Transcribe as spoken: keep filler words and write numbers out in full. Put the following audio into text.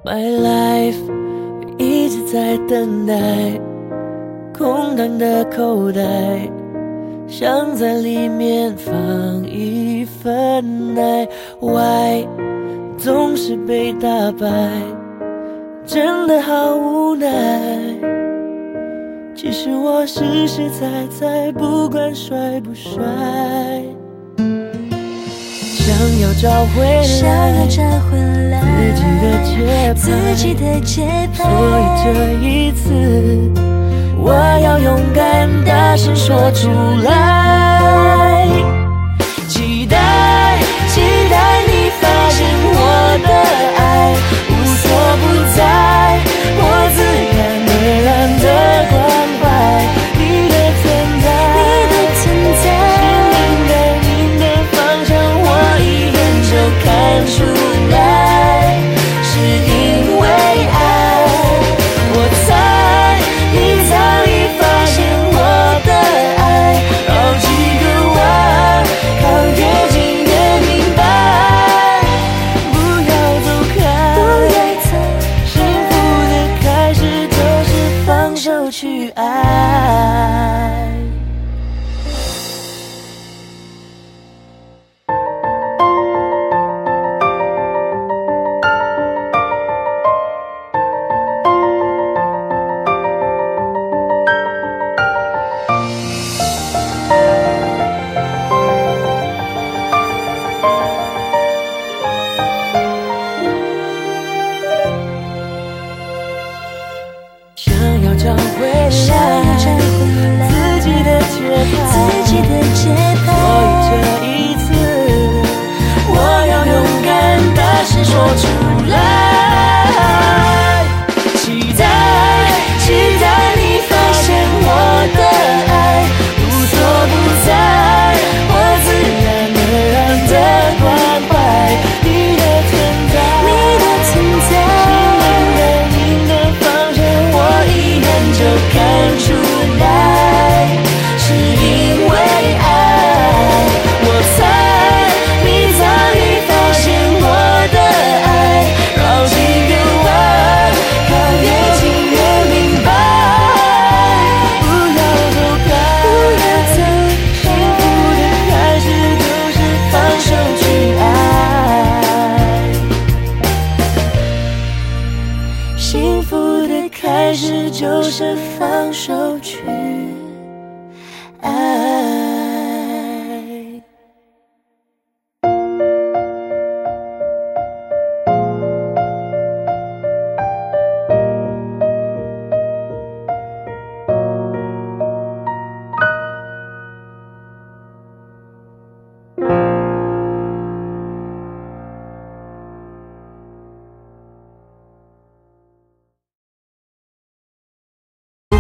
My life 一直在等待，空荡的口袋，想在里面放一份爱。Why 总是被打败，真的好无奈。其实我实实在在，不管帅不帅，想要找回来自己的节拍， 自己的节拍。 所以这一次，我要勇敢大声说出来。期待，期待你发现我的爱无所不在，我自然而然的关怀你的存在， 你的存在， 心灵的你的方向，我一眼就看出来，是因为爱。我猜你早已发现我的爱，好几个弯，靠越近越明白。不要走开， 不要走幸福的开始就是放手去爱。